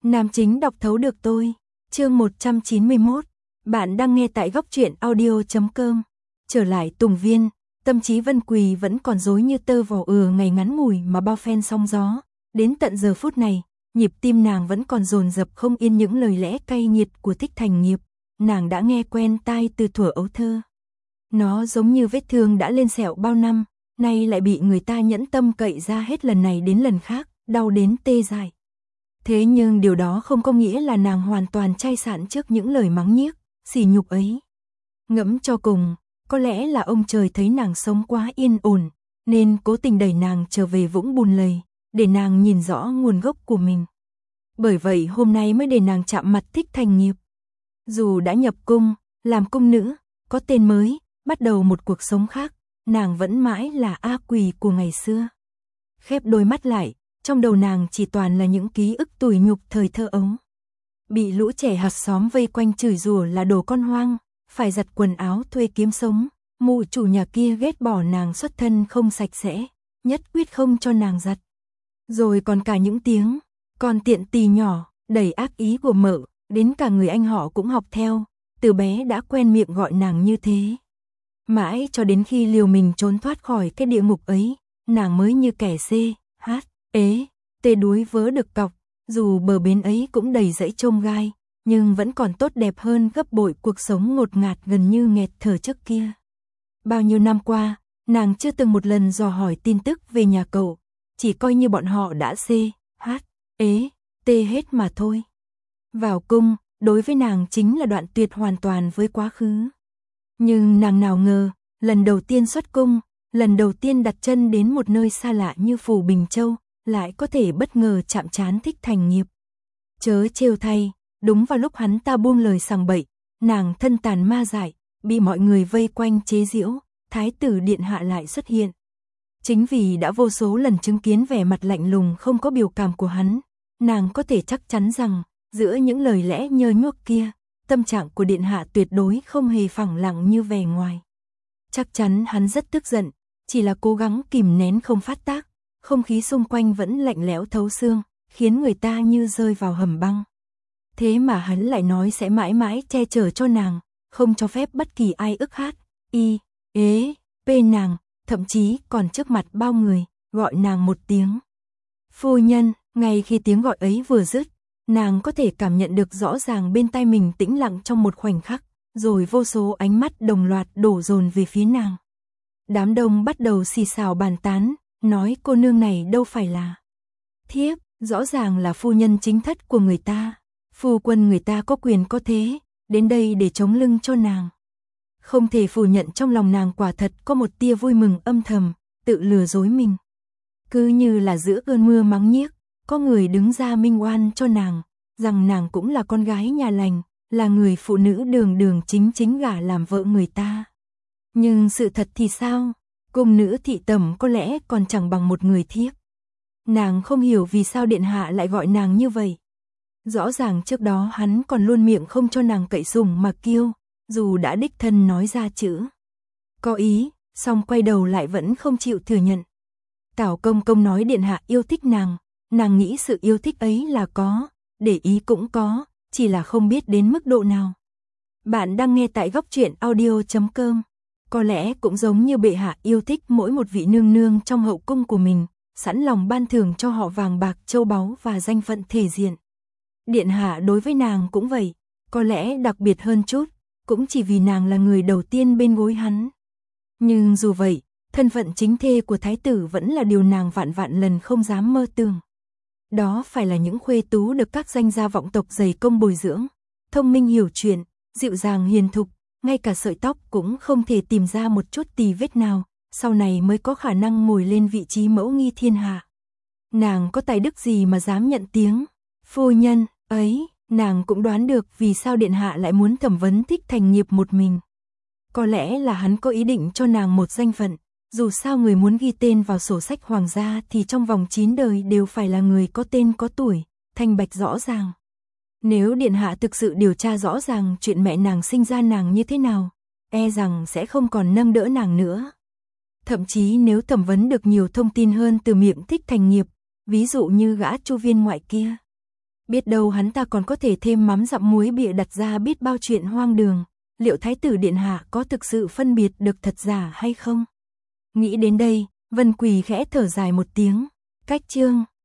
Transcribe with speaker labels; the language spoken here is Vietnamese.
Speaker 1: Nam chính đọc thấu được tôi. Chương 191. Bạn đang nghe tại góc truyện audio.com. Trở lại Tùng Viên, tâm trí Vân Quỳ vẫn còn rối như tơ vò ngày ngắn ngủi mà bao phen sóng gió. Đến tận giờ phút này, nhịp tim nàng vẫn còn dồn dập không yên những lời lẽ cay nghiệt của Thích Thành Nghiệp. Nàng đã nghe quen tai từ thuở ấu thơ. Nó giống như vết thương đã lên sẹo bao năm, nay lại bị người ta nhẫn tâm cậy ra hết lần này đến lần khác, đau đến tê dại. Thế nhưng điều đó không có nghĩa là nàng hoàn toàn chai sạn trước những lời mắng nhiếc, sỉ nhục ấy. Ngẫm cho cùng, có lẽ là ông trời thấy nàng sống quá yên ổn, nên cố tình đẩy nàng trở về vũng bùn lầy, để nàng nhìn rõ nguồn gốc của mình. Bởi vậy hôm nay mới để nàng chạm mặt Thích Thành Nghiệp. Dù đã nhập cung, làm cung nữ, có tên mới, bắt đầu một cuộc sống khác, nàng vẫn mãi là A Quỳ của ngày xưa. Khép đôi mắt lại, trong đầu nàng chỉ toàn là những ký ức tủi nhục thời thơ ấu. Bị lũ trẻ hạt xóm vây quanh chửi rủa là đồ con hoang, phải giặt quần áo thuê kiếm sống, mụ chủ nhà kia ghét bỏ nàng xuất thân không sạch sẽ, nhất quyết không cho nàng giặt. Rồi còn cả những tiếng, còn tiện tì nhỏ, đầy ác ý của mợ, đến cả người anh họ cũng học theo, từ bé đã quen miệng gọi nàng như thế. Mãi cho đến khi liều mình trốn thoát khỏi cái địa ngục ấy, nàng mới như kẻ tê đuối vớ được cọc, dù bờ bến ấy cũng đầy rẫy chông gai, nhưng vẫn còn tốt đẹp hơn gấp bội cuộc sống ngột ngạt gần như nghẹt thở trước kia. Bao nhiêu năm qua, nàng chưa từng một lần dò hỏi tin tức về nhà cậu, chỉ coi như bọn họ đã hết mà thôi. Vào cung, đối với nàng chính là đoạn tuyệt hoàn toàn với quá khứ. Nhưng nàng nào ngờ, lần đầu tiên xuất cung, lần đầu tiên đặt chân đến một nơi xa lạ như Phủ Bình Châu, lại có thể bất ngờ chạm trán Thích Thành Nghiệp. Chớ trêu thay, đúng vào lúc hắn ta buông lời sằng bậy, nàng thân tàn ma dại, bị mọi người vây quanh chế giễu, Thái tử điện hạ lại xuất hiện. Chính vì đã vô số lần chứng kiến vẻ mặt lạnh lùng không có biểu cảm của hắn, nàng có thể chắc chắn rằng, giữa những lời lẽ nhơ nhuốc kia, tâm trạng của điện hạ tuyệt đối không hề phẳng lặng như vẻ ngoài. Chắc chắn hắn rất tức giận, chỉ là cố gắng kìm nén không phát tác, không khí xung quanh vẫn lạnh lẽo thấu xương, khiến người ta như rơi vào hầm băng. Thế mà hắn lại nói sẽ mãi mãi che chở cho nàng, không cho phép bất kỳ ai ức nàng, thậm chí còn trước mặt bao người, gọi nàng một tiếng phu nhân. Ngay khi tiếng gọi ấy vừa dứt, nàng có thể cảm nhận được rõ ràng bên tai mình tĩnh lặng trong một khoảnh khắc, rồi vô số ánh mắt đồng loạt đổ dồn về phía nàng. Đám đông bắt đầu xì xào bàn tán, nói cô nương này đâu phải là thiếp, rõ ràng là phu nhân chính thất của người ta, phu quân người ta có quyền có thế, đến đây để chống lưng cho nàng. Không thể phủ nhận trong lòng nàng quả thật có một tia vui mừng âm thầm, tự lừa dối mình. Cứ như là giữa cơn mưa mắng nhiếc, có người đứng ra minh oan cho nàng, rằng nàng cũng là con gái nhà lành, là người phụ nữ đường đường chính chính gả làm vợ người ta. Nhưng sự thật thì sao? Cung nữ thị tẩm có lẽ còn chẳng bằng một người thiếp. Nàng không hiểu vì sao điện hạ lại gọi nàng như vậy. Rõ ràng trước đó hắn còn luôn miệng không cho nàng cậy sủng mà kiêu, dù đã đích thân nói ra chữ có ý, song quay đầu lại vẫn không chịu thừa nhận. Tảo công công nói điện hạ yêu thích nàng nghĩ sự yêu thích ấy là có, để ý cũng có, chỉ là không biết đến mức độ nào. Bạn đang nghe tại góc truyện audio.com. Có lẽ cũng giống như bệ hạ yêu thích mỗi một vị nương nương trong hậu cung của mình, sẵn lòng ban thưởng cho họ vàng bạc châu báu và danh phận thể diện. Điện hạ đối với nàng cũng vậy, có lẽ đặc biệt hơn chút, cũng chỉ vì nàng là người đầu tiên bên gối hắn. Nhưng dù vậy, thân phận chính thê của thái tử vẫn là điều nàng vạn vạn lần không dám mơ tưởng. Đó phải là những khuê tú được các danh gia vọng tộc dày công bồi dưỡng, thông minh hiểu chuyện, dịu dàng hiền thục, ngay cả sợi tóc cũng không thể tìm ra một chút tì vết nào, sau này mới có khả năng ngồi lên vị trí mẫu nghi thiên hạ. Nàng có tài đức gì mà dám nhận tiếng phu nhân ấy? Nàng cũng đoán được vì sao điện hạ lại muốn thẩm vấn Thích Thành Nghiệp một mình. Có lẽ là hắn có ý định cho nàng một danh phận, dù sao người muốn ghi tên vào sổ sách hoàng gia thì trong vòng 9 đời đều phải là người có tên có tuổi, thanh bạch rõ ràng. Nếu điện hạ thực sự điều tra rõ ràng chuyện mẹ nàng sinh ra nàng như thế nào, e rằng sẽ không còn nâng đỡ nàng nữa. Thậm chí nếu thẩm vấn được nhiều thông tin hơn từ miệng Thích Thành Nghiệp, ví dụ như gã Chu Viên ngoại kia, Biết đâu hắn ta còn có thể thêm mắm dặm muối bịa đặt ra biết bao chuyện hoang đường, liệu thái tử điện hạ có thực sự phân biệt được thật giả hay không? Nghĩ đến đây, Vân Quỳ khẽ thở dài một tiếng, cách chương